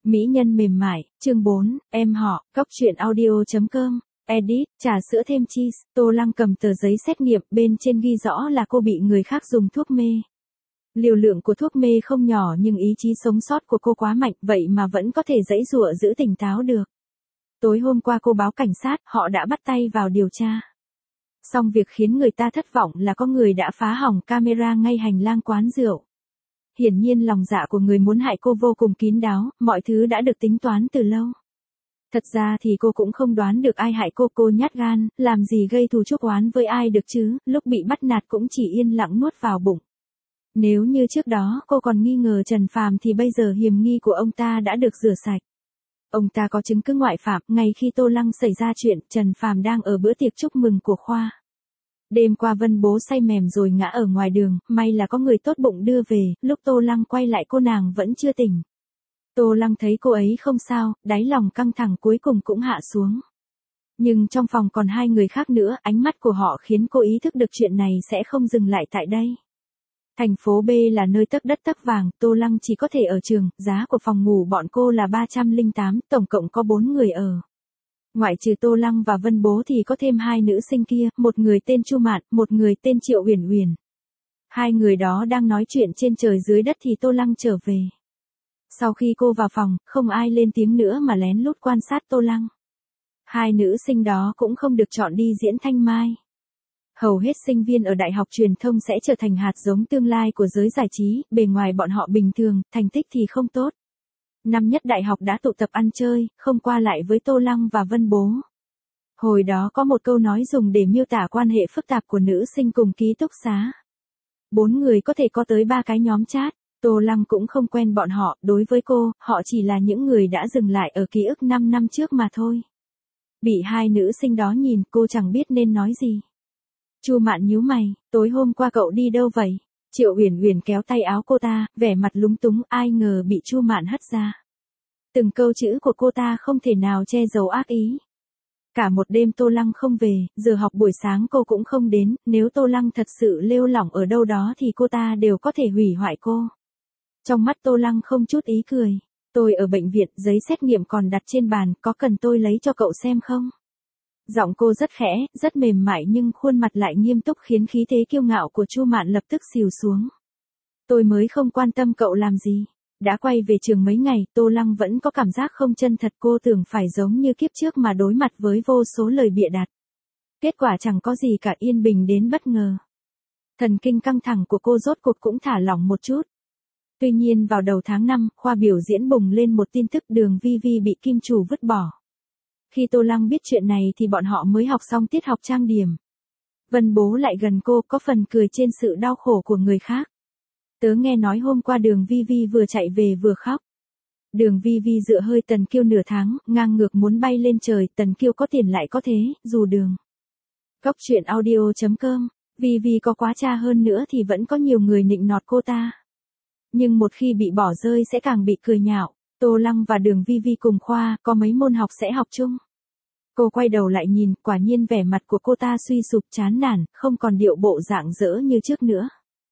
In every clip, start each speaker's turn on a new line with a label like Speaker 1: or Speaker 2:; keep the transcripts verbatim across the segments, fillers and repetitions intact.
Speaker 1: Mỹ nhân mềm mại, chương bốn, em họ, cóc truyện audio.com, edit, trà sữa thêm cheese, Tô Lăng cầm tờ giấy xét nghiệm, bên trên ghi rõ là cô bị người khác dùng thuốc mê. Liều lượng của thuốc mê không nhỏ nhưng ý chí sống sót của cô quá mạnh, vậy mà vẫn có thể giãy giụa giữ tỉnh táo được. Tối hôm qua cô báo cảnh sát, họ đã bắt tay vào điều tra. Song việc khiến người ta thất vọng là có người đã phá hỏng camera ngay hành lang quán rượu. Hiển nhiên lòng dạ của người muốn hại cô vô cùng kín đáo, mọi thứ đã được tính toán từ lâu. Thật ra thì cô cũng không đoán được ai hại cô, cô nhát gan, làm gì gây thù chuốc oán với ai được chứ, lúc bị bắt nạt cũng chỉ yên lặng nuốt vào bụng. Nếu như trước đó cô còn nghi ngờ Trần Phàm thì bây giờ hiểm nghi của ông ta đã được rửa sạch. Ông ta có chứng cứ ngoại phạm, ngay khi Tô Lăng xảy ra chuyện, Trần Phàm đang ở bữa tiệc chúc mừng của Khoa. Đêm qua Vân Bố say mềm rồi ngã ở ngoài đường, may là có người tốt bụng đưa về, lúc Tô Lăng quay lại cô nàng vẫn chưa tỉnh. Tô Lăng thấy cô ấy không sao, đáy lòng căng thẳng cuối cùng cũng hạ xuống. Nhưng trong phòng còn hai người khác nữa, ánh mắt của họ khiến cô ý thức được chuyện này sẽ không dừng lại tại đây. Thành phố B là nơi tấc đất tấc vàng, Tô Lăng chỉ có thể ở trường, giá của phòng ngủ bọn cô là ba trăm lẻ tám, tổng cộng có bốn người ở. Ngoại trừ Tô Lăng và Vân Bố thì có thêm hai nữ sinh kia, một người tên Chu Mạn, một người tên Triệu Uyển Uyển. Hai người đó đang nói chuyện trên trời dưới đất thì Tô Lăng trở về. Sau khi cô vào phòng, không ai lên tiếng nữa mà lén lút quan sát Tô Lăng. Hai nữ sinh đó cũng không được chọn đi diễn thanh mai. Hầu hết sinh viên ở đại học truyền thông sẽ trở thành hạt giống tương lai của giới giải trí, bề ngoài bọn họ bình thường, thành tích thì không tốt. Năm nhất đại học đã tụ tập ăn chơi, không qua lại với Tô Lăng và Vân Bố. Hồi đó có một câu nói dùng để miêu tả quan hệ phức tạp của nữ sinh cùng ký túc xá. Bốn người có thể có tới ba cái nhóm chat, Tô Lăng cũng không quen bọn họ, đối với cô, họ chỉ là những người đã dừng lại ở ký ức năm năm trước mà thôi. Bị hai nữ sinh đó nhìn, cô chẳng biết nên nói gì. Chu Mạn nhíu mày, tối hôm qua cậu đi đâu vậy? Triệu Uyển Uyển kéo tay áo cô ta, vẻ mặt lúng túng, ai ngờ bị Chu Mạn hất ra. Từng câu chữ của cô ta không thể nào che giấu ác ý. Cả một đêm Tô Lăng không về, giờ học buổi sáng cô cũng không đến, nếu Tô Lăng thật sự lêu lỏng ở đâu đó thì cô ta đều có thể hủy hoại cô. Trong mắt Tô Lăng không chút ý cười. Tôi ở bệnh viện, giấy xét nghiệm còn đặt trên bàn, có cần tôi lấy cho cậu xem không? Giọng cô rất khẽ, rất mềm mại nhưng khuôn mặt lại nghiêm túc khiến khí thế kiêu ngạo của Chu Mạn lập tức xìu xuống. Tôi mới không quan tâm cậu làm gì. Đã quay về trường mấy ngày, Tô Lăng vẫn có cảm giác không chân thật, cô tưởng phải giống như kiếp trước mà đối mặt với vô số lời bịa đặt. Kết quả chẳng có gì cả, yên bình đến bất ngờ. Thần kinh căng thẳng của cô rốt cuộc cũng thả lỏng một chút. Tuy nhiên vào đầu tháng năm, khoa biểu diễn bùng lên một tin tức Đường Vi Vi bị kim chủ vứt bỏ. Khi Tô Lăng biết chuyện này thì bọn họ mới học xong tiết học trang điểm. Vân Bố lại gần cô, có phần cười trên sự đau khổ của người khác. Tớ nghe nói hôm qua Đường Vi Vi vừa chạy về vừa khóc. Đường Vi Vi dựa hơi Tần Kiêu nửa tháng, ngang ngược muốn bay lên trời, Tần Kiêu có tiền lại có thế, dù Đường. Cóc truyện audio.com, Vi Vi có quá cha hơn nữa thì vẫn có nhiều người nịnh nọt cô ta. Nhưng một khi bị bỏ rơi sẽ càng bị cười nhạo. Tô Lăng và Đường Vi Vi cùng khoa, có mấy môn học sẽ học chung. Cô quay đầu lại nhìn, quả nhiên vẻ mặt của cô ta suy sụp chán nản, không còn điệu bộ rạng rỡ như trước nữa.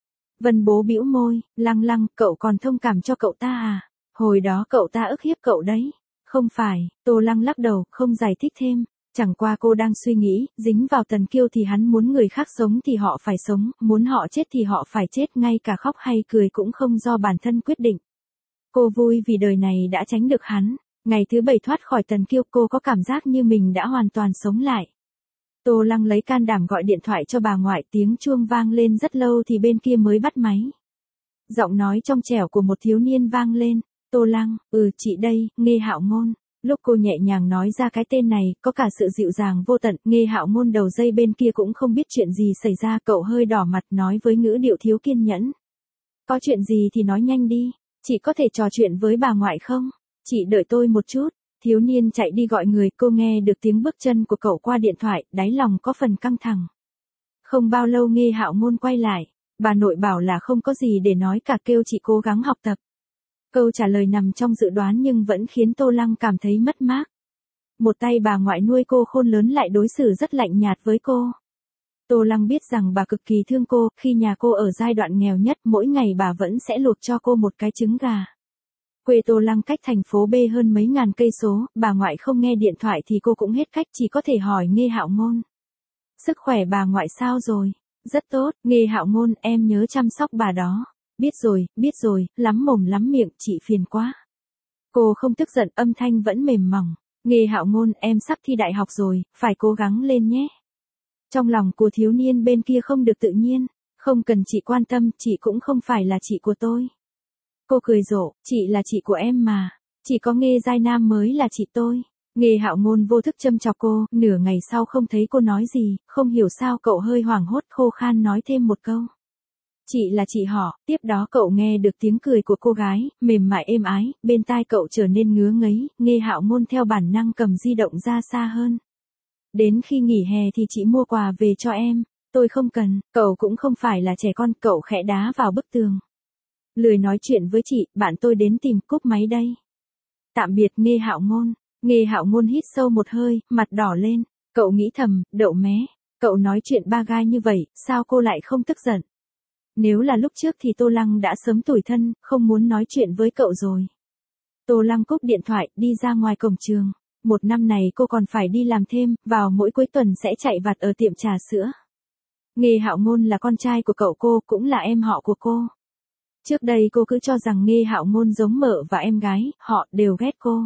Speaker 1: Vân Bố bĩu môi, Lăng Lăng, cậu còn thông cảm cho cậu ta à? Hồi đó cậu ta ức hiếp cậu đấy. Không phải, Tô Lăng lắc đầu, không giải thích thêm. Chẳng qua cô đang suy nghĩ, dính vào Tần Kiêu thì hắn muốn người khác sống thì họ phải sống, muốn họ chết thì họ phải chết, ngay cả khóc hay cười cũng không do bản thân quyết định. Cô vui vì đời này đã tránh được hắn. Ngày thứ bảy thoát khỏi Tần Kiêu, cô có cảm giác như mình đã hoàn toàn sống lại. Tô Lăng lấy can đảm gọi điện thoại cho bà ngoại, tiếng chuông vang lên rất lâu thì bên kia mới bắt máy. Giọng nói trong trẻo của một thiếu niên vang lên, Tô Lăng, ừ chị đây, Nghê Hạo Ngôn. Lúc cô nhẹ nhàng nói ra cái tên này, có cả sự dịu dàng vô tận, Nghê Hạo Ngôn đầu dây bên kia cũng không biết chuyện gì xảy ra, cậu hơi đỏ mặt nói với ngữ điệu thiếu kiên nhẫn. Có chuyện gì thì nói nhanh đi, chị có thể trò chuyện với bà ngoại không? Chị đợi tôi một chút. Thiếu niên chạy đi gọi người, cô nghe được tiếng bước chân của cậu qua điện thoại, đáy lòng có phần căng thẳng. Không bao lâu Nghê Hạo Ngôn quay lại, bà nội bảo là không có gì để nói cả, kêu chị cố gắng học tập. Câu trả lời nằm trong dự đoán nhưng vẫn khiến Tô Lăng cảm thấy mất mát. Một tay bà ngoại nuôi cô khôn lớn lại đối xử rất lạnh nhạt với cô. Tô Lăng biết rằng bà cực kỳ thương cô, khi nhà cô ở giai đoạn nghèo nhất, mỗi ngày bà vẫn sẽ luộc cho cô một cái trứng gà. Quê Tô Lăng cách thành phố B hơn mấy ngàn cây số, bà ngoại không nghe điện thoại thì cô cũng hết cách, chỉ có thể hỏi Nghê Hạo Ngôn. Sức khỏe bà ngoại sao rồi? Rất tốt, Nghê Hạo Ngôn, em nhớ chăm sóc bà đó. Biết rồi, biết rồi, lắm mồm lắm miệng, chị phiền quá. Cô không tức giận, âm thanh vẫn mềm mỏng. Nghê Hạo Ngôn, em sắp thi đại học rồi, phải cố gắng lên nhé. Trong lòng của thiếu niên bên kia không được tự nhiên. Không cần chị quan tâm, chị cũng không phải là chị của tôi. Cô cười rộ, chị là chị của em mà. Chỉ có Nghê Giai Nam mới là chị tôi. Nghê Hạo Ngôn vô thức châm chọc cô, nửa ngày sau không thấy cô nói gì, không hiểu sao cậu hơi hoảng hốt khô khan nói thêm một câu. Chị là chị họ, tiếp đó cậu nghe được tiếng cười của cô gái, mềm mại êm ái, bên tai cậu trở nên ngứa ngấy, Nghê Hạo Ngôn theo bản năng cầm di động ra xa hơn. Đến khi nghỉ hè thì chị mua quà về cho em, tôi không cần, cậu cũng không phải là trẻ con, cậu khẽ đá vào bức tường. Lười nói chuyện với chị, bạn tôi đến tìm, cúp máy đây. Tạm biệt Nghê Hạo Ngôn. Nghê Hạo Ngôn hít sâu một hơi, mặt đỏ lên, cậu nghĩ thầm, đậu mé, cậu nói chuyện ba gai như vậy, sao cô lại không tức giận? Nếu là lúc trước thì Tô Lăng đã sớm tủi thân, không muốn nói chuyện với cậu rồi. Tô Lăng cúp điện thoại, đi ra ngoài cổng trường. Một năm này cô còn phải đi làm thêm, vào mỗi cuối tuần sẽ chạy vặt ở tiệm trà sữa. Nghê Hạo Ngôn là con trai của cậu cô, cũng là em họ của cô. Trước đây cô cứ cho rằng Nghê Hạo Ngôn giống mợ và em gái, họ đều ghét cô.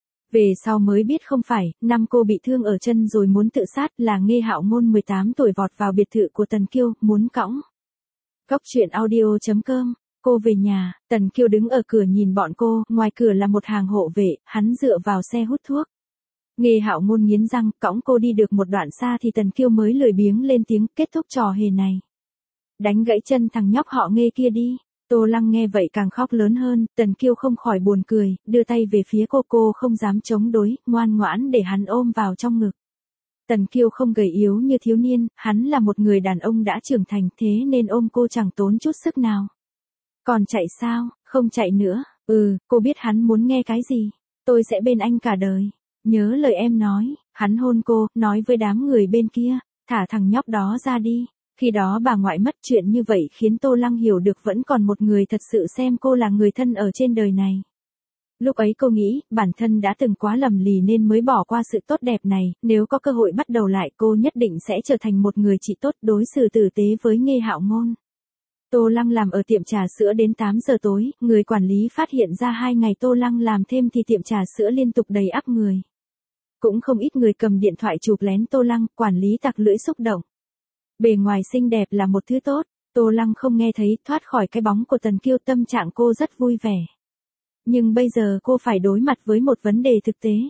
Speaker 1: Về sau mới biết không phải, năm cô bị thương ở chân rồi muốn tự sát là Nghê Hạo Ngôn mười tám tuổi vọt vào biệt thự của Tần Kiêu, muốn cõng. Góc truyện audio chấm com, cô về nhà, Tần Kiêu đứng ở cửa nhìn bọn cô, ngoài cửa là một hàng hộ vệ, hắn dựa vào xe hút thuốc. Nghê Hạo Ngôn nghiến răng, cõng cô đi được một đoạn xa thì Tần Kiêu mới lười biếng lên tiếng, kết thúc trò hề này. Đánh gãy chân thằng nhóc họ Nghê kia đi. Tô Lăng nghe vậy càng khóc lớn hơn, Tần Kiêu không khỏi buồn cười, đưa tay về phía cô, cô không dám chống đối, ngoan ngoãn để hắn ôm vào trong ngực. Tần Kiêu không gầy yếu như thiếu niên, hắn là một người đàn ông đã trưởng thành, thế nên ôm cô chẳng tốn chút sức nào. Còn chạy sao, không chạy nữa, ừ, cô biết hắn muốn nghe cái gì, tôi sẽ bên anh cả đời. Nhớ lời em nói, hắn hôn cô, nói với đám người bên kia, thả thằng nhóc đó ra đi. Khi đó bà ngoại mất, chuyện như vậy khiến Tô Lăng hiểu được vẫn còn một người thật sự xem cô là người thân ở trên đời này. Lúc ấy cô nghĩ, bản thân đã từng quá lầm lì nên mới bỏ qua sự tốt đẹp này, nếu có cơ hội bắt đầu lại cô nhất định sẽ trở thành một người chị tốt, đối xử tử tế với Nghê Hạo Ngôn. Tô Lăng làm ở tiệm trà sữa đến tám giờ tối, người quản lý phát hiện ra hai ngày Tô Lăng làm thêm thì tiệm trà sữa liên tục đầy ắp người. Cũng không ít người cầm điện thoại chụp lén Tô Lăng, quản lý tặc lưỡi xúc động. Bề ngoài xinh đẹp là một thứ tốt, Tô Lăng không nghe thấy, thoát khỏi cái bóng của Tần Kiêu, tâm trạng cô rất vui vẻ. Nhưng bây giờ cô phải đối mặt với một vấn đề thực tế.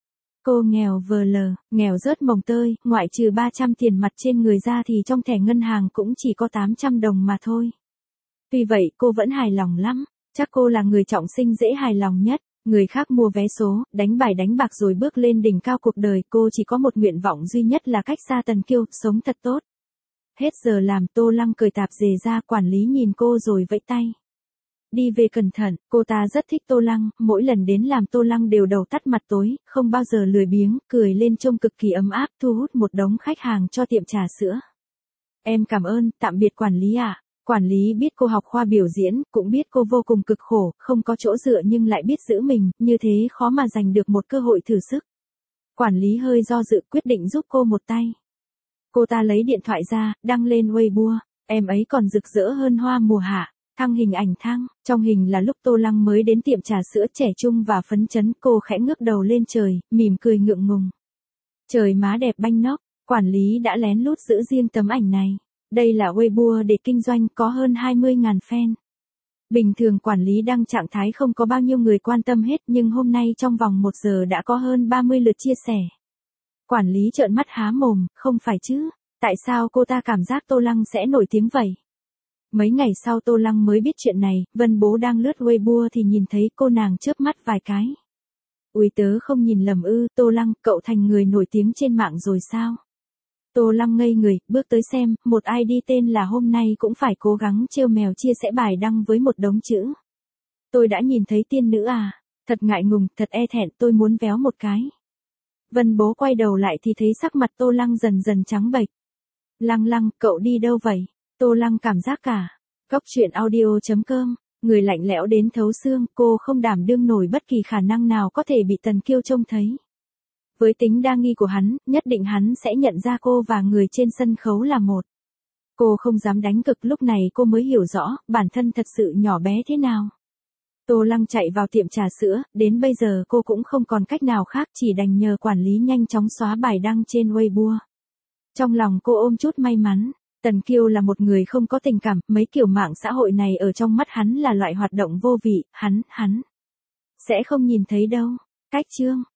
Speaker 1: Cô nghèo vờ lờ, nghèo rớt mồng tơi, ngoại trừ ba trăm tiền mặt trên người ra thì trong thẻ ngân hàng cũng chỉ có tám trăm đồng mà thôi. Tuy vậy cô vẫn hài lòng lắm, chắc cô là người trọng sinh dễ hài lòng nhất. Người khác mua vé số, đánh bài đánh bạc rồi bước lên đỉnh cao cuộc đời, cô chỉ có một nguyện vọng duy nhất là cách xa Tần Kiêu, sống thật tốt. Hết giờ làm, Tô Lăng cởi tạp dề ra, quản lý nhìn cô rồi vẫy tay. Đi về cẩn thận, cô ta rất thích Tô Lăng, mỗi lần đến làm Tô Lăng đều đầu tắt mặt tối, không bao giờ lười biếng, cười lên trông cực kỳ ấm áp, thu hút một đống khách hàng cho tiệm trà sữa. Em cảm ơn, tạm biệt quản lý ạ. À. Quản lý biết cô học khoa biểu diễn, cũng biết cô vô cùng cực khổ, không có chỗ dựa nhưng lại biết giữ mình, như thế khó mà giành được một cơ hội thử sức. Quản lý hơi do dự, quyết định giúp cô một tay. Cô ta lấy điện thoại ra, đăng lên Weibo, em ấy còn rực rỡ hơn hoa mùa hạ, thăng hình ảnh thăng, trong hình là lúc Tô Lăng mới đến tiệm trà sữa, trẻ trung và phấn chấn, cô khẽ ngước đầu lên trời, mỉm cười ngượng ngùng. Trời má đẹp banh nóc, quản lý đã lén lút giữ riêng tấm ảnh này. Đây là Weibo để kinh doanh, có hơn hai mươi nghìn fan. Bình thường quản lý đăng trạng thái không có bao nhiêu người quan tâm hết, nhưng hôm nay trong vòng một giờ đã có hơn ba mươi lượt chia sẻ. Quản lý trợn mắt há mồm, không phải chứ, tại sao cô ta cảm giác Tô Lăng sẽ nổi tiếng vậy? Mấy ngày sau Tô Lăng mới biết chuyện này, Vân Bố đang lướt Weibo thì nhìn thấy cô, nàng chớp mắt vài cái. Ui, tớ không nhìn lầm ư, Tô Lăng, cậu thành người nổi tiếng trên mạng rồi sao? Tô Lăng ngây người, bước tới xem, một i đê tên là hôm nay cũng phải cố gắng trêu mèo chia sẻ bài đăng với một đống chữ. Tôi đã nhìn thấy tiên nữ à, thật ngại ngùng, thật e thẹn, tôi muốn véo một cái. Vân Bố quay đầu lại thì thấy sắc mặt Tô Lăng dần dần trắng bệch. Lăng Lăng, cậu đi đâu vậy? Tô Lăng cảm giác cả. Góc truyện audio chấm com Người lạnh lẽo đến thấu xương, cô không đảm đương nổi bất kỳ khả năng nào có thể bị Tần Kiêu trông thấy. Với tính đa nghi của hắn, nhất định hắn sẽ nhận ra cô và người trên sân khấu là một. Cô không dám đánh cực, lúc này cô mới hiểu rõ, bản thân thật sự nhỏ bé thế nào. Tô Lăng chạy vào tiệm trà sữa, đến bây giờ cô cũng không còn cách nào khác, chỉ đành nhờ quản lý nhanh chóng xóa bài đăng trên Weibo. Trong lòng cô ôm chút may mắn, Tần Kiêu là một người không có tình cảm, mấy kiểu mạng xã hội này ở trong mắt hắn là loại hoạt động vô vị, hắn, hắn sẽ không nhìn thấy đâu. Cách chương